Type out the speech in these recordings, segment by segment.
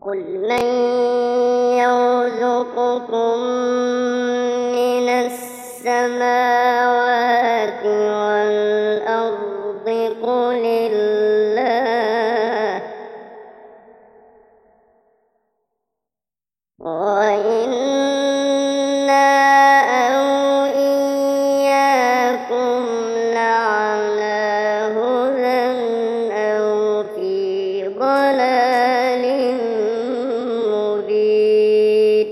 قل من يرزقكم من السماوات والأرض قل الله وإنا أو إياكم لعلى هدى أو في ضلال مبين.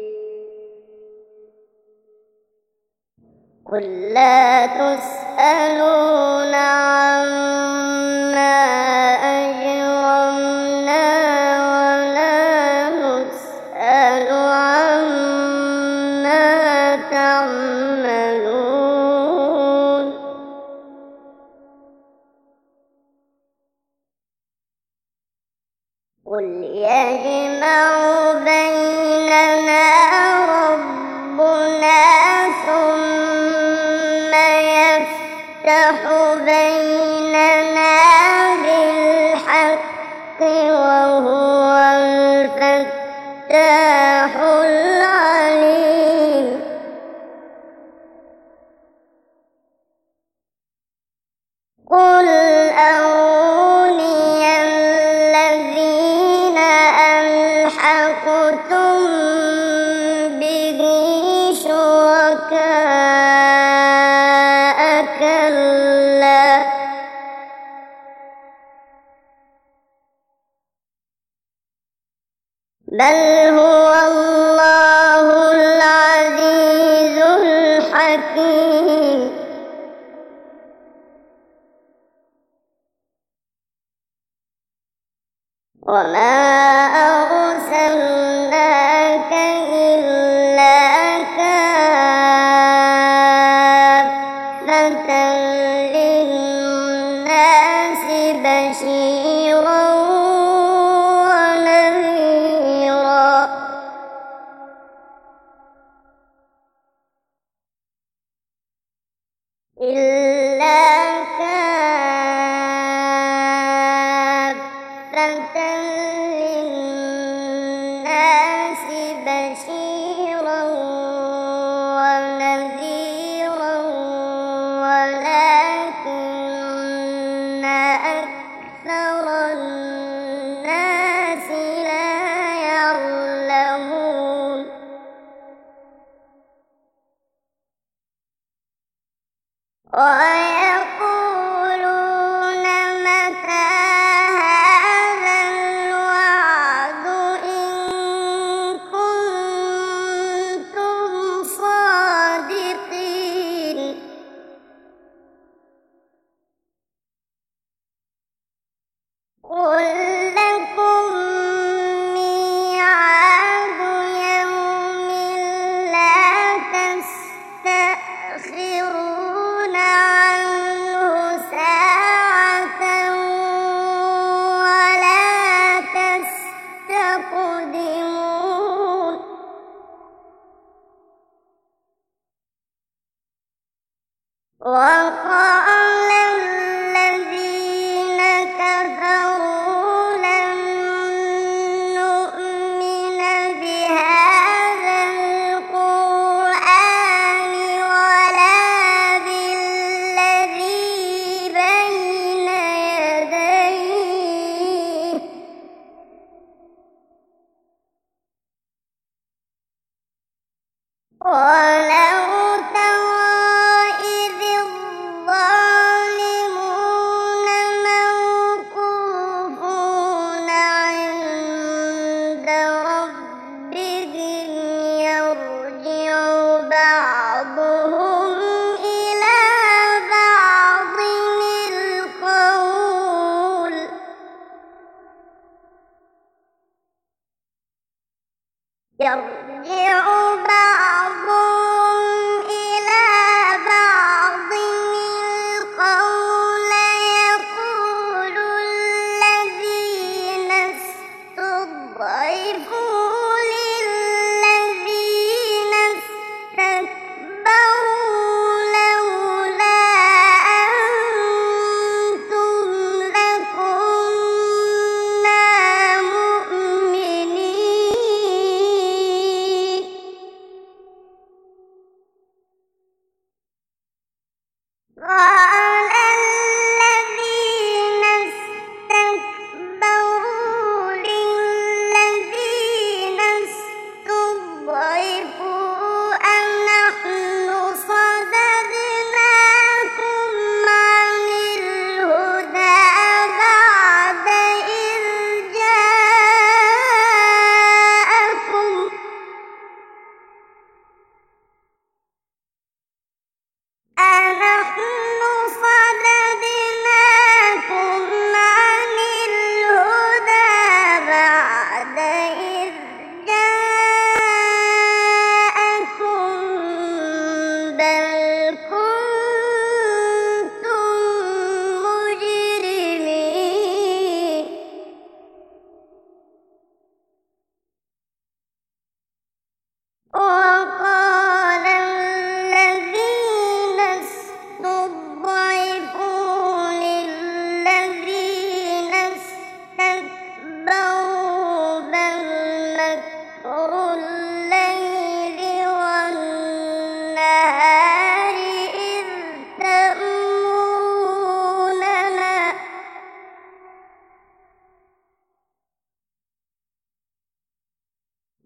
قل لا تسألون عما أجرمنا ولا نسأل عما تعملون. قل يجمع بيننا ربنا ثم يفتح بيننا بالحق وهو الفتاح العليم. قل أروني الذين ألحقتم به شركاء كلا بل هو الله العزيز الحكيم. وما أرسلناك إلا كافة للناس بشيرا ونذيرا. إلا كافة للناس بشيرا ونذيرا ولكن أكثر الناس لا يعلمون. ويقولون متى هذا الوعد إن كنتم صادقين. قل لكم ميعاد يوم لا تستأخرون عنه ساعة ولا تستقدمون. وقال الذين كفروا لن نؤمن بهذا القرآن ولا بالذي بين يديه ولو ترى إذ الظالمون موقوفون عند ربهم يرجع بعضهم إلى بعض القول يقول الذين استضعفوا للذين استكبروا لولا أنتم لكنا مؤمنين.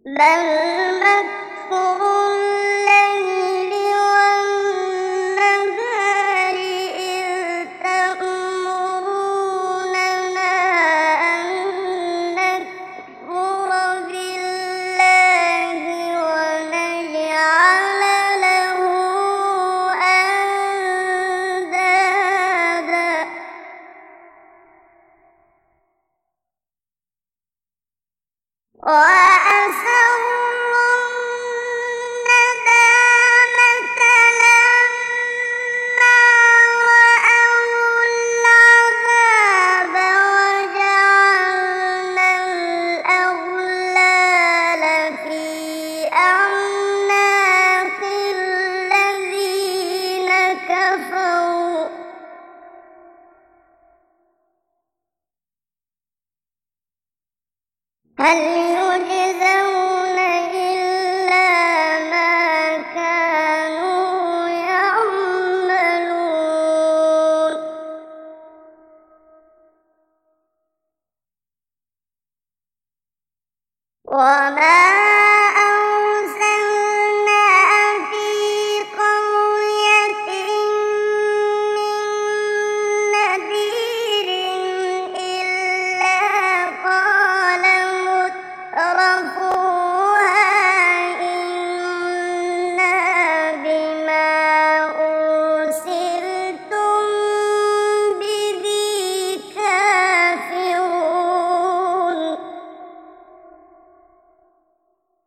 بل مكر الليل والنهار إذ تأمروننا أن نكفر بالله ونجعل له أندادا وأسروا الندامة لما رأوا العذاب وجعلنا الأغلال في أعناق الذين كفروا هل يجزون إلا ما كانوا يعملون وما أرسلنا في قرية من نذير إلا قال مترفوها إنا بما أرسلتم به كافرون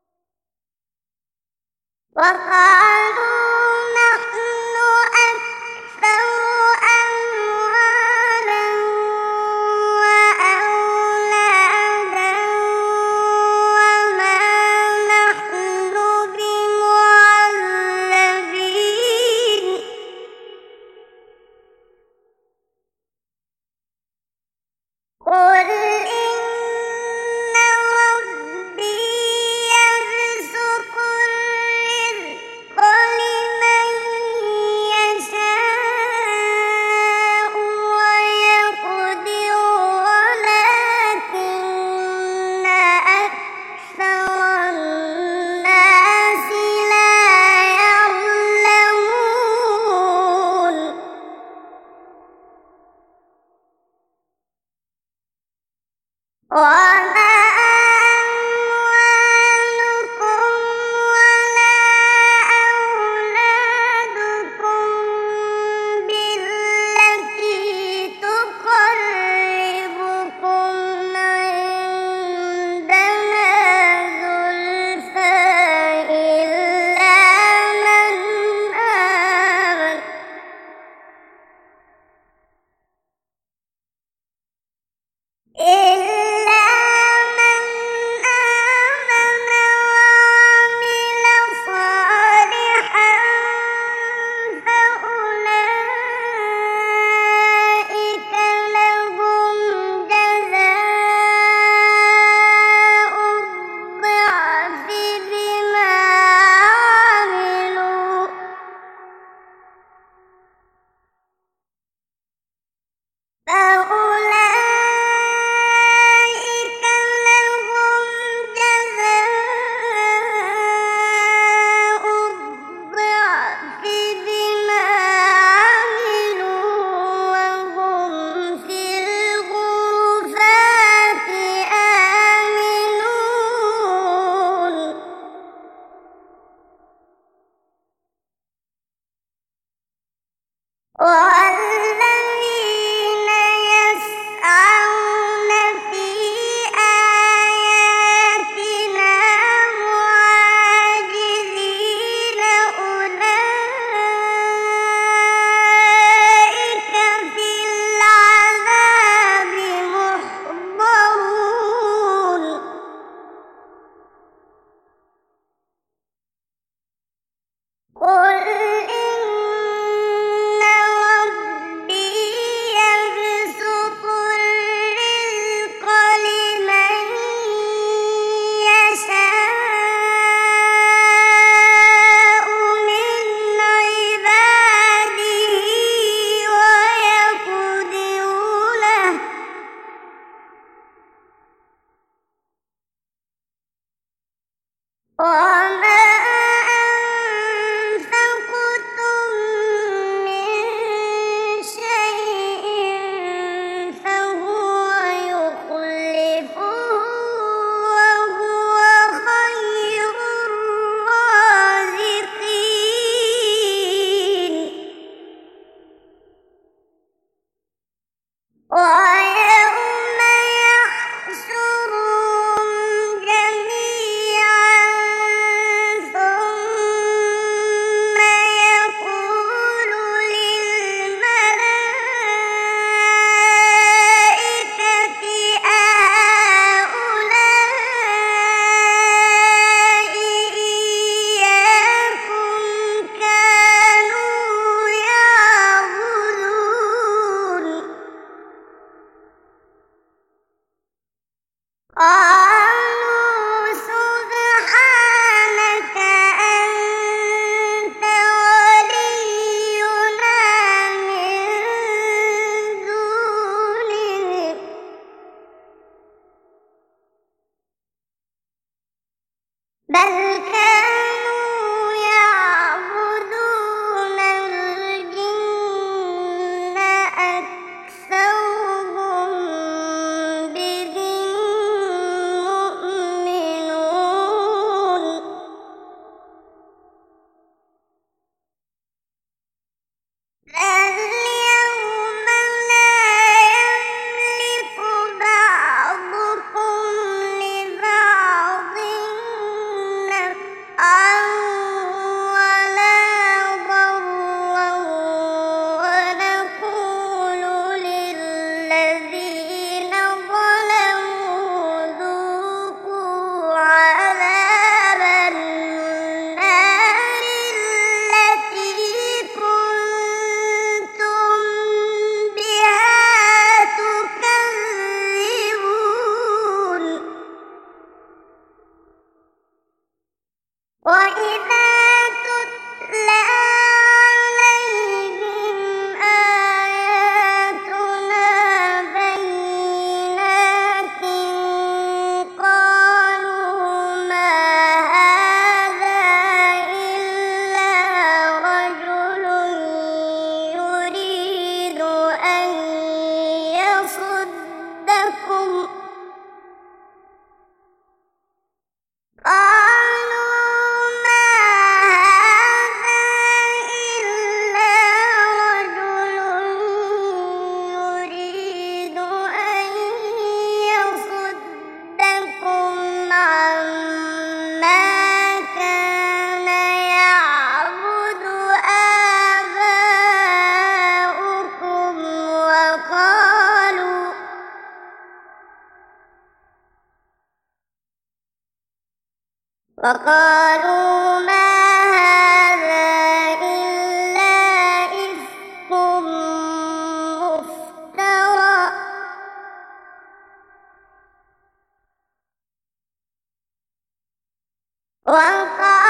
وما أنفقتم من شيء فهو يخلفه وهو خير الرازقين ويوم يحشرهم جميعا ثم يقول للملائكة أهؤلاء إياكم كانوا يعبدون قالوا سبحانك أنت ولينا من دونهم بل كانوا يعبدون الجن أكثرهم بهم مؤمنون فاليوم لا يملك بعضكم لبعض نفعا ولا ضرا ونقول للذين ظلموا ذوقوا عذاب النار التي كنتم بها تكذبون وإذا تتلى عليهم آياتنا بينات قالوا ما هذا إلا رجل يريد أن يصدكم عما كان يعبد آباؤكم وقالوا ما هذا إلا إفك مفترى وقالوا